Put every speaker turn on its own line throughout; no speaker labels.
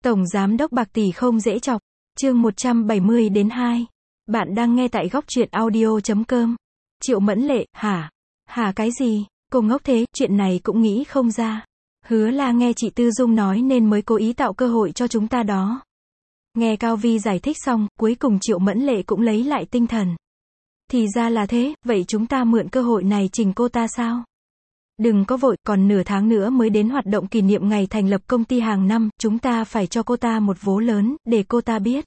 Tổng Giám đốc Bạc Tỷ không dễ chọc. Chương 170-2. Bạn đang nghe tại góc truyện audio.com. Triệu Mẫn Lệ, hả? Hả cái gì? Cô ngốc thế, chuyện này cũng nghĩ không ra. Hứa là nghe chị Tư Dung nói nên mới cố ý tạo cơ hội cho chúng ta đó. Nghe Cao Vi giải thích xong, cuối cùng Triệu Mẫn Lệ cũng lấy lại tinh thần. Thì ra là thế, vậy chúng ta mượn cơ hội này chỉnh cô ta sao? Đừng có vội, còn nửa tháng nữa mới đến hoạt động kỷ niệm ngày thành lập công ty hàng năm, chúng ta phải cho cô ta một vố lớn, để cô ta biết.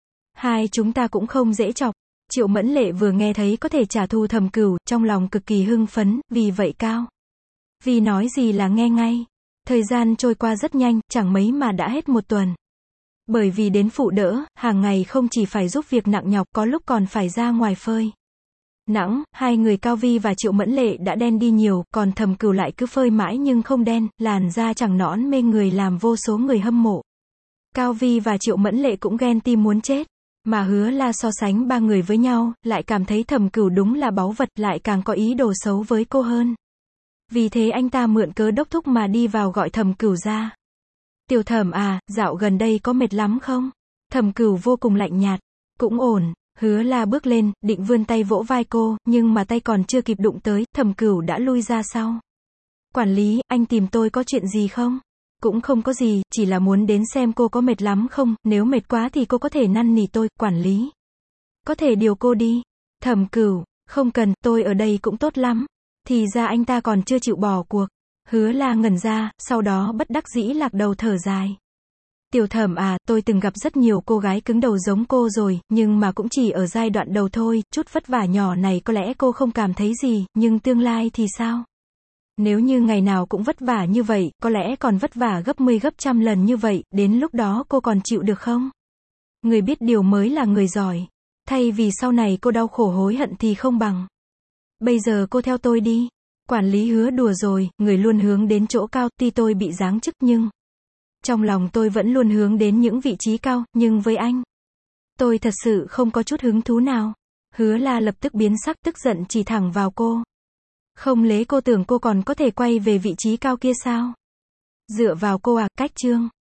Hai chúng ta cũng không dễ chọc. Triệu Mẫn Lệ vừa nghe thấy có thể trả thù Thẩm Cửu, trong lòng cực kỳ hưng phấn, vì vậy Cao Vi nói gì là nghe ngay. Thời gian trôi qua rất nhanh, chẳng mấy mà đã hết một tuần. Bởi vì đến phụ đỡ, hàng ngày không chỉ phải giúp việc nặng nhọc, có lúc còn phải ra ngoài phơi nắng, hai người Cao Vi và Triệu Mẫn Lệ đã đen đi nhiều, còn Thẩm Cửu lại cứ phơi mãi nhưng không đen, làn da chẳng nõn mê người làm vô số người hâm mộ. Cao Vi và Triệu Mẫn Lệ cũng ghen tim muốn chết, mà Hứa La so sánh ba người với nhau, lại cảm thấy Thẩm Cửu đúng là báu vật, lại càng có ý đồ xấu với cô hơn. Vì thế anh ta mượn cớ đốc thúc mà đi vào gọi Thẩm Cửu ra. Tiểu Thẩm à, dạo gần đây có mệt lắm không? Thẩm Cửu vô cùng lạnh nhạt. Cũng ổn. Hứa La bước lên, định vươn tay vỗ vai cô, nhưng mà tay còn chưa kịp đụng tới, Thẩm Cửu đã lui ra sau. Quản lý, anh tìm tôi có chuyện gì không? Cũng không có gì, chỉ là muốn đến xem cô có mệt lắm không, nếu mệt quá thì cô có thể năn nỉ tôi, quản lý. Có thể điều cô đi. Thẩm Cửu, không cần, tôi ở đây cũng tốt lắm. Thì ra anh ta còn chưa chịu bỏ cuộc. Hứa La ngẩn ra, sau đó bất đắc dĩ lạc đầu thở dài. Tiểu Thẩm à, tôi từng gặp rất nhiều cô gái cứng đầu giống cô rồi, nhưng mà cũng chỉ ở giai đoạn đầu thôi, chút vất vả nhỏ này có lẽ cô không cảm thấy gì, nhưng tương lai thì sao? Nếu như ngày nào cũng vất vả như vậy, có lẽ còn vất vả gấp 10 gấp trăm lần như vậy, đến lúc đó cô còn chịu được không? Người biết điều mới là người giỏi. Thay vì sau này cô đau khổ hối hận thì không bằng. Bây giờ cô theo tôi đi. Quản lý Hứa đùa rồi, người luôn hướng đến chỗ cao, tuy tôi bị giáng chức nhưng trong lòng tôi vẫn luôn hướng đến những vị trí cao, nhưng với anh, tôi thật sự không có chút hứng thú nào. Hứa La lập tức biến sắc, tức giận chỉ thẳng vào cô. Không lẽ cô tưởng cô còn có thể quay về vị trí cao kia sao? Dựa vào cô à, cách chương.